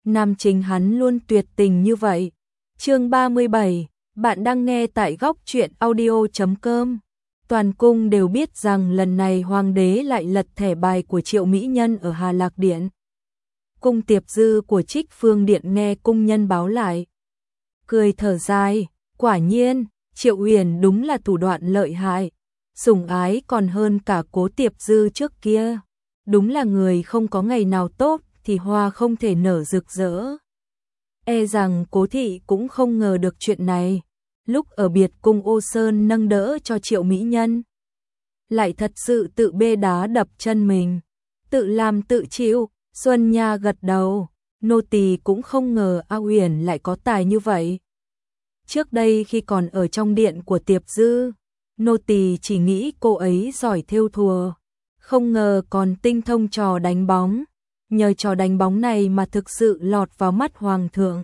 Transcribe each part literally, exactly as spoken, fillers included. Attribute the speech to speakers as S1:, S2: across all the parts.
S1: nam chính hắn luôn tuyệt tình như vậy. Chương ba mươi bảy, bạn đang nghe tại góc truyện audio chấm com. Toàn cung đều biết rằng lần này hoàng đế lại lật thẻ bài của Triệu mỹ nhân ở Hà Lạc Điện. Cung Tiệp Dư của Trích Phương Điện nghe cung nhân báo lại, cười thở dài, quả nhiên, Triệu Uyển đúng là thủ đoạn lợi hại, sủng ái còn hơn cả Cố Tiệp Dư trước kia, đúng là người không có ngày nào tốt thì hoa không thể nở rực rỡ. E rằng Cố thị cũng không ngờ được chuyện này, lúc ở biệt cung Ô Sơn nâng đỡ cho Triệu mỹ nhân, lại thật sự tự bê đá đập chân mình, tự làm tự chịu. Xuân Nha gật đầu, nô tỳ cũng không ngờ A Uyển lại có tài như vậy. Trước đây khi còn ở trong điện của Tiệp Dư, nô tỳ chỉ nghĩ cô ấy giỏi thêu thùa, không ngờ còn tinh thông trò đánh bóng, nhờ trò đánh bóng này mà thực sự lọt vào mắt hoàng thượng.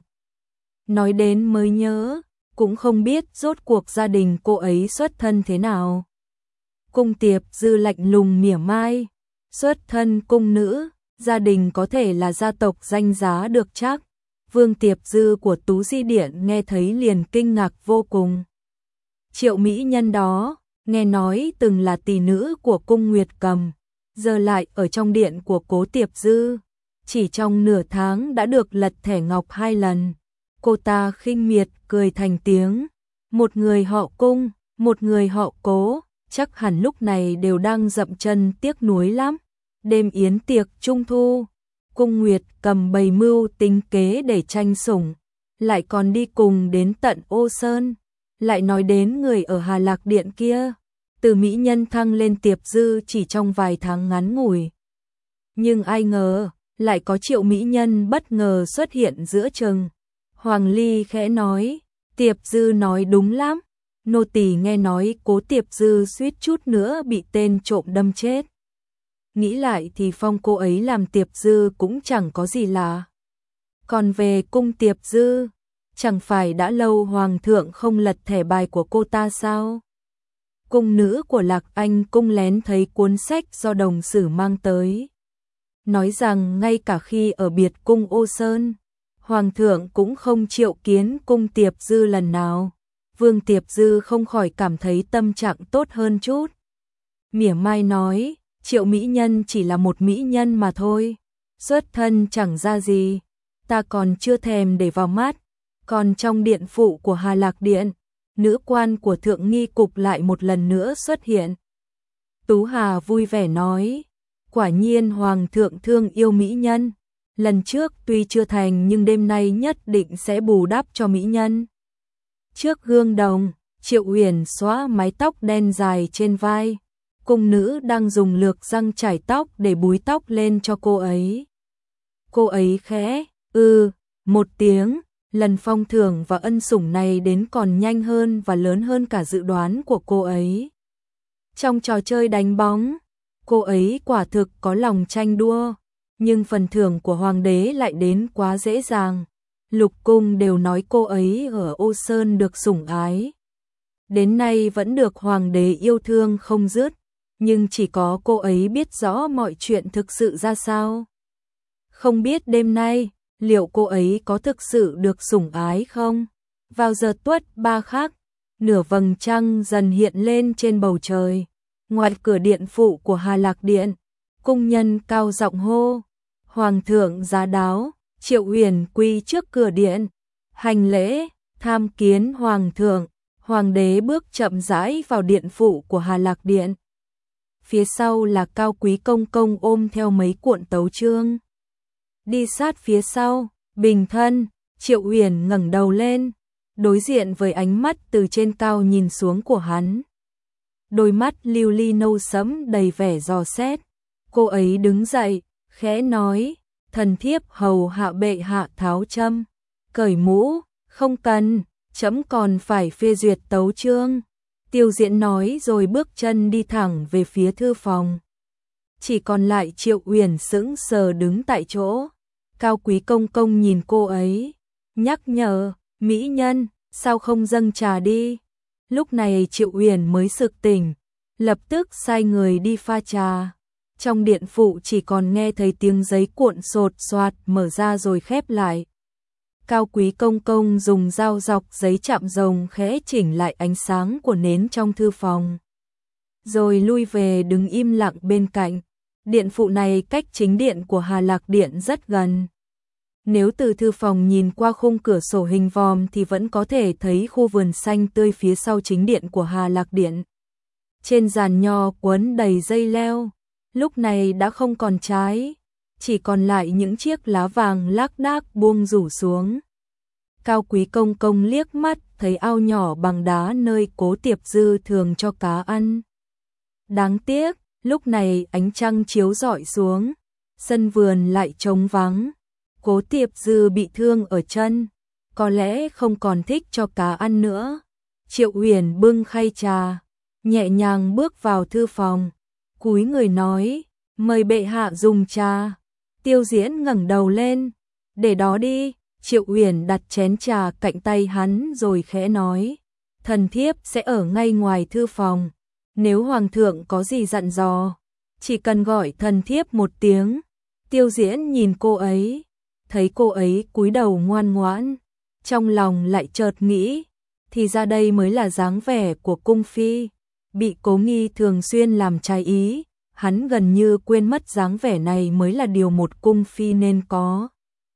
S1: Nói đến mới nhớ, cũng không biết rốt cuộc gia đình cô ấy xuất thân thế nào. Cung Tiệp Dư lạnh lùng mỉa mai, xuất thân cung nữ, gia đình có thể là gia tộc danh giá được chắc. Vương Tiệp Dư của Tú Di Điện nghe thấy liền kinh ngạc vô cùng. Triệu mỹ nhân đó, nghe nói từng là tỷ nữ của cung Nguyệt Cầm, giờ lại ở trong điện của Cố Tiệp Dư, chỉ trong nửa tháng đã được lật thẻ ngọc hai lần. Cô ta khinh miệt cười thành tiếng, một người họ Cung, một người họ Cố, chắc hẳn lúc này đều đang dậm chân tiếc nuối lắm. Đêm yến tiệc trung thu, cung Nguyệt Cầm bày mưu tính kế để tranh sủng, lại còn đi cùng đến tận Ô Sơn, lại nói đến người ở Hà Lạc Điện kia, từ mỹ nhân thăng lên Tiệp Dư chỉ trong vài tháng ngắn ngủi. Nhưng ai ngờ, lại có Triệu mỹ nhân bất ngờ xuất hiện giữa chừng. Hoàng Ly khẽ nói, Tiệp Dư nói đúng lắm, nô tỳ nghe nói Cố Tiệp Dư suýt chút nữa bị tên trộm đâm chết. Nghĩ lại thì phong cô ấy làm Tiệp Dư cũng chẳng có gì lạ. Còn về cung Tiệp Dư, chẳng phải đã lâu hoàng thượng không lật thẻ bài của cô ta sao? Cung nữ của Lạc Anh cung lén thấy cuốn sách do đồng sử mang tới, nói rằng ngay cả khi ở biệt cung Ô Sơn, hoàng thượng cũng không triệu kiến cung Tiệp Dư lần nào. Vương Tiệp Dư không khỏi cảm thấy tâm trạng tốt hơn chút. Mỉa mai nói, Triệu mỹ nhân chỉ là một mỹ nhân mà thôi, xuất thân chẳng ra gì, ta còn chưa thèm để vào mắt. Còn trong điện phụ của Hà Lạc Điện, nữ quan của thượng nghi cục lại một lần nữa xuất hiện. Tú Hà vui vẻ nói, quả nhiên hoàng thượng thương yêu mỹ nhân, lần trước tuy chưa thành nhưng đêm nay nhất định sẽ bù đắp cho mỹ nhân. Trước gương đồng, Triệu Uyển xóa mái tóc đen dài trên vai, cung nữ đang dùng lược răng chải tóc để búi tóc lên cho cô ấy. Cô ấy khẽ, ư, một tiếng, lần phong thưởng và ân sủng này đến còn nhanh hơn và lớn hơn cả dự đoán của cô ấy. Trong trò chơi đánh bóng, cô ấy quả thực có lòng tranh đua, nhưng phần thưởng của hoàng đế lại đến quá dễ dàng. Lục cung đều nói cô ấy ở Ô Sơn được sủng ái, đến nay vẫn được hoàng đế yêu thương không dứt. Nhưng chỉ có cô ấy biết rõ mọi chuyện thực sự ra sao. Không biết đêm nay, liệu cô ấy có thực sự được sủng ái không? Vào giờ tuất ba khắc, nửa vầng trăng dần hiện lên trên bầu trời. Ngoài cửa điện phụ của Hà Lạc Điện, cung nhân cao giọng hô, hoàng thượng giá đáo. Triệu Uyển quy trước cửa điện, hành lễ, tham kiến hoàng thượng. Hoàng đế bước chậm rãi vào điện phụ của Hà Lạc Điện. Phía sau là Cao Quý công công ôm theo mấy cuộn tấu chương. Đi sát phía sau, bình thân, Triệu Uyển ngẩng đầu lên, đối diện với ánh mắt từ trên cao nhìn xuống của hắn. Đôi mắt lưu ly nâu sẫm đầy vẻ dò xét. Cô ấy đứng dậy, khẽ nói, thần thiếp hầu hạ bệ hạ tháo châm, cởi mũ, không cần, trẫm còn phải phê duyệt tấu chương. Tiêu Diễn nói rồi bước chân đi thẳng về phía thư phòng. Chỉ còn lại Triệu Uyển sững sờ đứng tại chỗ. Cao Quý công công nhìn cô ấy, nhắc nhở, mỹ nhân, sao không dâng trà đi. Lúc này Triệu Uyển mới sực tỉnh, lập tức sai người đi pha trà. Trong điện phụ chỉ còn nghe thấy tiếng giấy cuộn sột soạt mở ra rồi khép lại. Cao Quý công công dùng dao dọc giấy chạm rồng khẽ chỉnh lại ánh sáng của nến trong thư phòng. Rồi lui về đứng im lặng bên cạnh. Điện phụ này cách chính điện của Hà Lạc Điện rất gần. Nếu từ thư phòng nhìn qua khung cửa sổ hình vòm thì vẫn có thể thấy khu vườn xanh tươi phía sau chính điện của Hà Lạc Điện. Trên giàn nho quấn đầy dây leo, lúc này đã không còn trái, chỉ còn lại những chiếc lá vàng lác đác buông rủ xuống. Cao Quý công công liếc mắt thấy ao nhỏ bằng đá nơi Cố Tiệp Dư thường cho cá ăn. Đáng tiếc, lúc này ánh trăng chiếu rọi xuống, sân vườn lại trống vắng. Cố Tiệp Dư bị thương ở chân, có lẽ không còn thích cho cá ăn nữa. Triệu Uyển bưng khay trà, nhẹ nhàng bước vào thư phòng, cúi người nói, mời bệ hạ dùng trà. Tiêu Diễn ngẩng đầu lên, để đó đi. Triệu Uyển đặt chén trà cạnh tay hắn rồi khẽ nói, thần thiếp sẽ ở ngay ngoài thư phòng, nếu hoàng thượng có gì dặn dò, chỉ cần gọi thần thiếp một tiếng. Tiêu Diễn nhìn cô ấy, thấy cô ấy cúi đầu ngoan ngoãn, trong lòng lại chợt nghĩ, thì ra đây mới là dáng vẻ của cung phi. Bị Cố Nghi thường xuyên làm trái ý, hắn gần như quên mất dáng vẻ này mới là điều một cung phi nên có.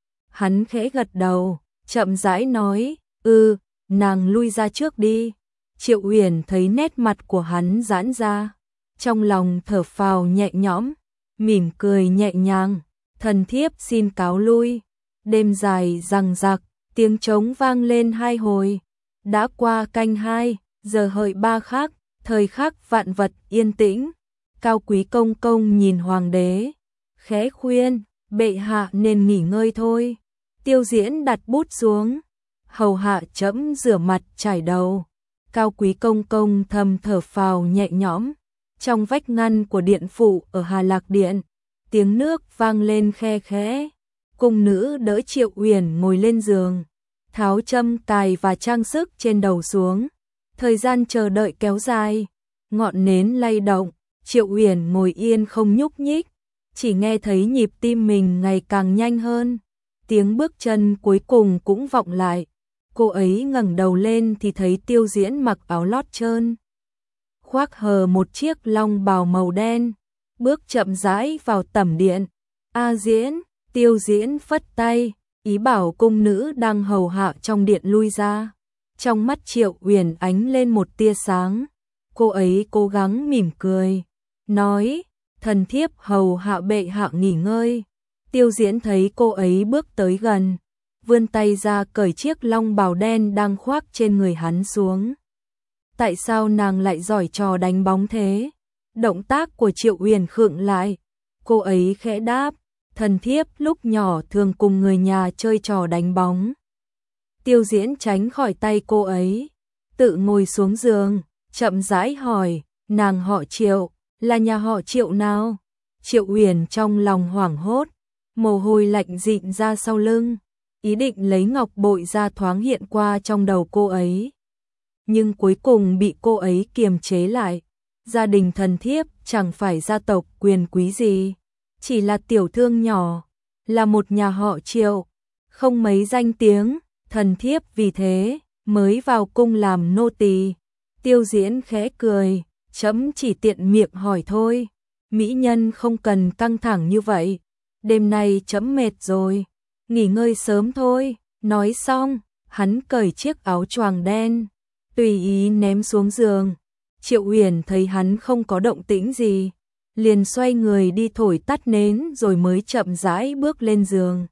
S1: Hắn khẽ gật đầu, chậm rãi nói, "Ừ, nàng lui ra trước đi." Triệu Uyển thấy nét mặt của hắn giãn ra, trong lòng thở phào nhẹ nhõm, mỉm cười nhẹ nhàng, "Thần thiếp xin cáo lui." Đêm dài giằng giặc, tiếng trống vang lên hai hồi. Đã qua canh hai, giờ hợi ba khắc, thời khắc vạn vật yên tĩnh. Cao Quý công công nhìn hoàng đế, khẽ khuyên, "Bệ hạ nên nghỉ ngơi thôi." Tiêu Diễn đặt bút xuống, "Hầu hạ trẫm rửa mặt chải đầu." Cao Quý công công thầm thở phào nhẹ nhõm. Trong vách ngăn của điện phụ ở Hà Lạc Điện, tiếng nước vang lên khe khẽ. Cung nữ đỡ Triệu Uyển ngồi lên giường, tháo châm cài và trang sức trên đầu xuống. Thời gian chờ đợi kéo dài, ngọn nến lay động, Triệu Uyển ngồi yên không nhúc nhích, chỉ nghe thấy nhịp tim mình ngày càng nhanh hơn. Tiếng bước chân cuối cùng cũng vọng lại. Cô ấy ngẩng đầu lên thì thấy Tiêu Diễn mặc áo lót trơn, khoác hờ một chiếc long bào màu đen, bước chậm rãi vào tẩm điện. "A Diễn." Tiêu Diễn phất tay, ý bảo cung nữ đang hầu hạ trong điện lui ra. Trong mắt Triệu Uyển ánh lên một tia sáng, cô ấy cố gắng mỉm cười, nói, "Thần thiếp hầu hạ bệ hạ nghỉ ngơi." Tiêu Diễn thấy cô ấy bước tới gần, vươn tay ra cởi chiếc long bào đen đang khoác trên người hắn xuống. Tại sao nàng lại giỏi trò đánh bóng thế? Động tác của Triệu Uyển khựng lại, cô ấy khẽ đáp, "Thần thiếp lúc nhỏ thường cùng người nhà chơi trò đánh bóng." Tiêu Diễn tránh khỏi tay cô ấy, tự ngồi xuống giường, chậm rãi hỏi, "Nàng họ Triệu, là nhà họ Triệu nào?" Triệu Uyển trong lòng hoảng hốt, mồ hôi lạnh dịn ra sau lưng, ý định lấy ngọc bội ra thoáng hiện qua trong đầu cô ấy. Nhưng cuối cùng bị cô ấy kiềm chế lại. Gia đình thần thiếp chẳng phải gia tộc quyền quý gì, chỉ là tiểu thương nhỏ, là một nhà họ Triệu, không mấy danh tiếng, thần thiếp vì thế mới vào cung làm nô tỳ." Tiêu Diễn khẽ cười, "Trẫm chỉ tiện miệng hỏi thôi, mỹ nhân không cần căng thẳng như vậy, đêm nay trẫm mệt rồi, nghỉ ngơi sớm thôi." Nói xong, hắn cởi chiếc áo choàng đen, tùy ý ném xuống giường. Triệu Uyển thấy hắn không có động tĩnh gì, liền xoay người đi thổi tắt nến rồi mới chậm rãi bước lên giường.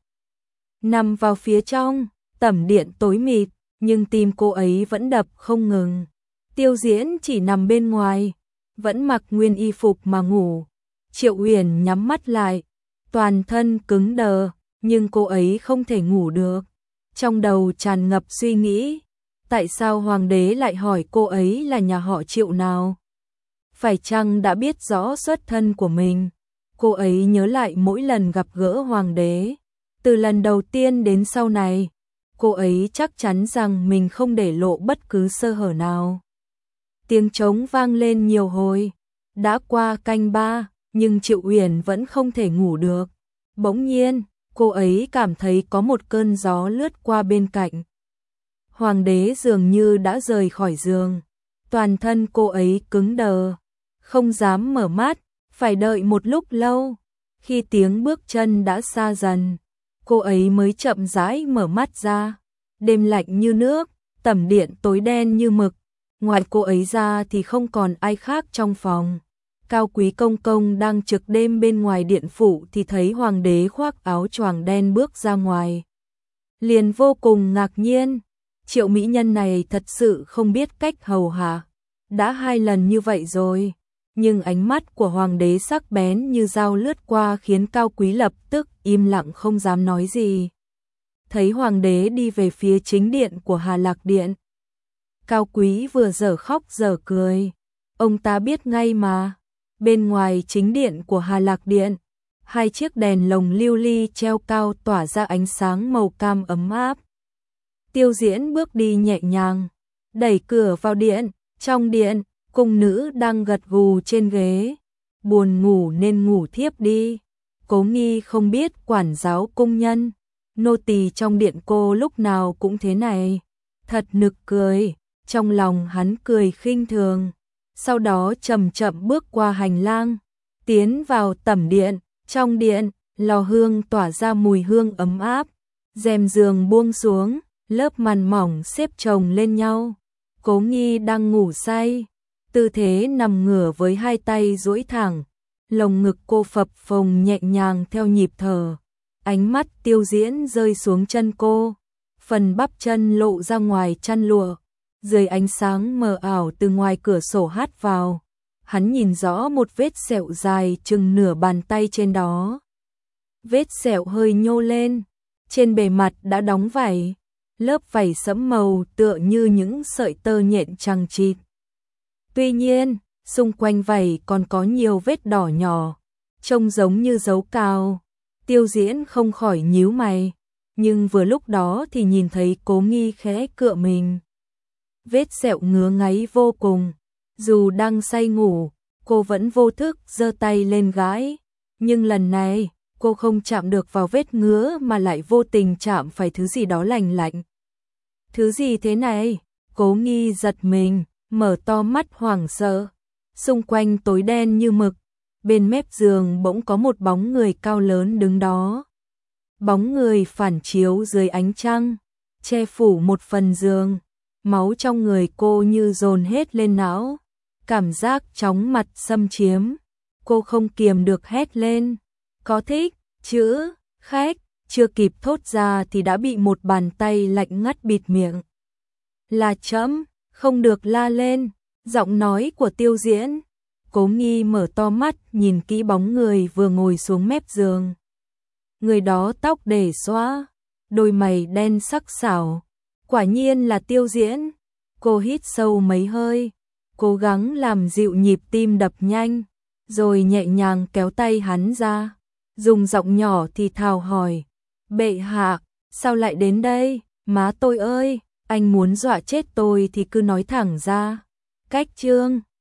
S1: Nằm vào phía trong, tẩm điện tối mịt, nhưng tim cô ấy vẫn đập không ngừng. Tiêu Diễn chỉ nằm bên ngoài, vẫn mặc nguyên y phục mà ngủ. Triệu Uyển nhắm mắt lại, toàn thân cứng đờ, nhưng cô ấy không thể ngủ được. Trong đầu tràn ngập suy nghĩ, tại sao hoàng đế lại hỏi cô ấy là nhà họ Triệu nào? Phải chăng đã biết rõ xuất thân của mình? Cô ấy nhớ lại mỗi lần gặp gỡ hoàng đế, từ lần đầu tiên đến sau này, cô ấy chắc chắn rằng mình không để lộ bất cứ sơ hở nào. Tiếng trống vang lên nhiều hồi, đã qua canh ba, nhưng Triệu Uyển vẫn không thể ngủ được. Bỗng nhiên, cô ấy cảm thấy có một cơn gió lướt qua bên cạnh. Hoàng đế dường như đã rời khỏi giường, toàn thân cô ấy cứng đờ, không dám mở mắt, phải đợi một lúc lâu. Khi tiếng bước chân đã xa dần, cô ấy mới chậm rãi mở mắt ra. Đêm lạnh như nước, tầm điện tối đen như mực, ngoài cô ấy ra thì không còn ai khác trong phòng. Cao Quý công công đang trực đêm bên ngoài điện phủ thì thấy hoàng đế khoác áo choàng đen bước ra ngoài. Liền vô cùng ngạc nhiên, Triệu mỹ nhân này thật sự không biết cách hầu hạ. Đã hai lần như vậy rồi, nhưng ánh mắt của hoàng đế sắc bén như dao lướt qua khiến Cao Quý lập tức im lặng không dám nói gì. Thấy hoàng đế đi về phía chính điện của Hà Lạc Điện, Cao Quý vừa dở khóc dở cười. Ông ta biết ngay mà, bên ngoài chính điện của Hà Lạc Điện, hai chiếc đèn lồng lưu ly treo cao tỏa ra ánh sáng màu cam ấm áp. Tiêu Diễn bước đi nhẹ nhàng, đẩy cửa vào điện. Trong điện, cung nữ đang gật gù trên ghế, buồn ngủ nên ngủ thiếp đi. Cố Nghi không biết quản giáo cung nhân, nô tỳ trong điện cô lúc nào cũng thế này. Thật nực cười, trong lòng hắn cười khinh thường. Sau đó chậm chậm bước qua hành lang, tiến vào tẩm điện. Trong điện, lò hương tỏa ra mùi hương ấm áp, rèm giường buông xuống, lớp màn mỏng xếp chồng lên nhau. Cố Nghi đang ngủ say, tư thế nằm ngửa với hai tay duỗi thẳng, lồng ngực cô phập phồng nhẹ nhàng theo nhịp thở. Ánh mắt Tiêu Diễn rơi xuống chân cô, phần bắp chân lộ ra ngoài chăn lụa, dưới ánh sáng mờ ảo từ ngoài cửa sổ hắt vào. Hắn nhìn rõ một vết sẹo dài chừng nửa bàn tay trên đó. Vết sẹo hơi nhô lên, trên bề mặt đã đóng vảy, lớp vảy sẫm màu tựa như những sợi tơ nhện chằng chịt. Tuy nhiên, xung quanh vảy còn có nhiều vết đỏ nhỏ, trông giống như dấu cào. Tiêu Diễn không khỏi nhíu mày, nhưng vừa lúc đó thì nhìn thấy Cố Nghi khẽ cựa mình. Vết sẹo ngứa ngáy vô cùng, dù đang say ngủ, cô vẫn vô thức giơ tay lên gãi, nhưng lần này, cô không chạm được vào vết ngứa mà lại vô tình chạm phải thứ gì đó lành lạnh. Thứ gì thế này? Cố Nghi giật mình, mở to mắt hoảng sợ. Xung quanh tối đen như mực, bên mép giường bỗng có một bóng người cao lớn đứng đó. Bóng người phản chiếu dưới ánh trăng, che phủ một phần giường. Máu trong người cô như dồn hết lên não, cảm giác chóng mặt xâm chiếm. Cô không kiềm được hét lên, có thích, chữ, khách, chưa kịp thốt ra thì đã bị một bàn tay lạnh ngắt bịt miệng. Là trẫm, không được la lên, giọng nói của Tiêu Diễn. Cố Nghi mở to mắt nhìn kỹ bóng người vừa ngồi xuống mép giường. Người đó tóc để xóa, đôi mày đen sắc sảo, quả nhiên là Tiêu Diễn. Cô hít sâu mấy hơi, cố gắng làm dịu nhịp tim đập nhanh, rồi nhẹ nhàng kéo tay hắn ra, dùng giọng nhỏ thì thào hỏi, bệ hạ, sao lại đến đây? Má tôi ơi, anh muốn dọa chết tôi thì cứ nói thẳng ra. Cách chương